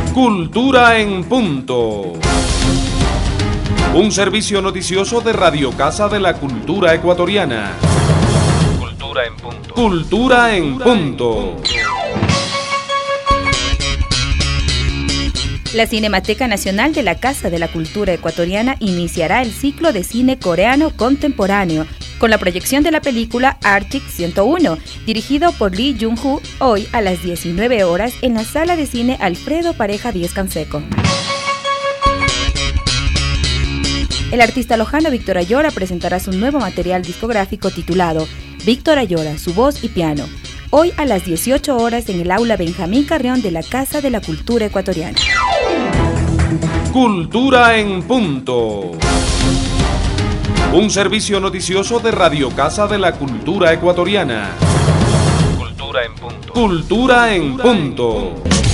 Cultura en Punto. Un servicio noticioso de Radio Casa de la Cultura Ecuatoriana. Cultura en Punto. Cultura en Punto. La Cinemateca Nacional de la Casa de la Cultura Ecuatoriana iniciará el ciclo de cine coreano contemporáneo con la proyección de la película Arctic 101, dirigido por Lee Jung-ho, hoy a las 19 horas en la sala de cine Alfredo Pareja Díez Canseco. El artista lojano Víctor Ayora presentará su nuevo material discográfico titulado Víctor Ayora, su voz y piano, hoy a las 18 horas en el aula Benjamín Carrión de la Casa de la Cultura Ecuatoriana. Cultura en Punto. Un servicio noticioso de Radio Casa de la Cultura Ecuatoriana. Cultura en Punto. Cultura en Punto.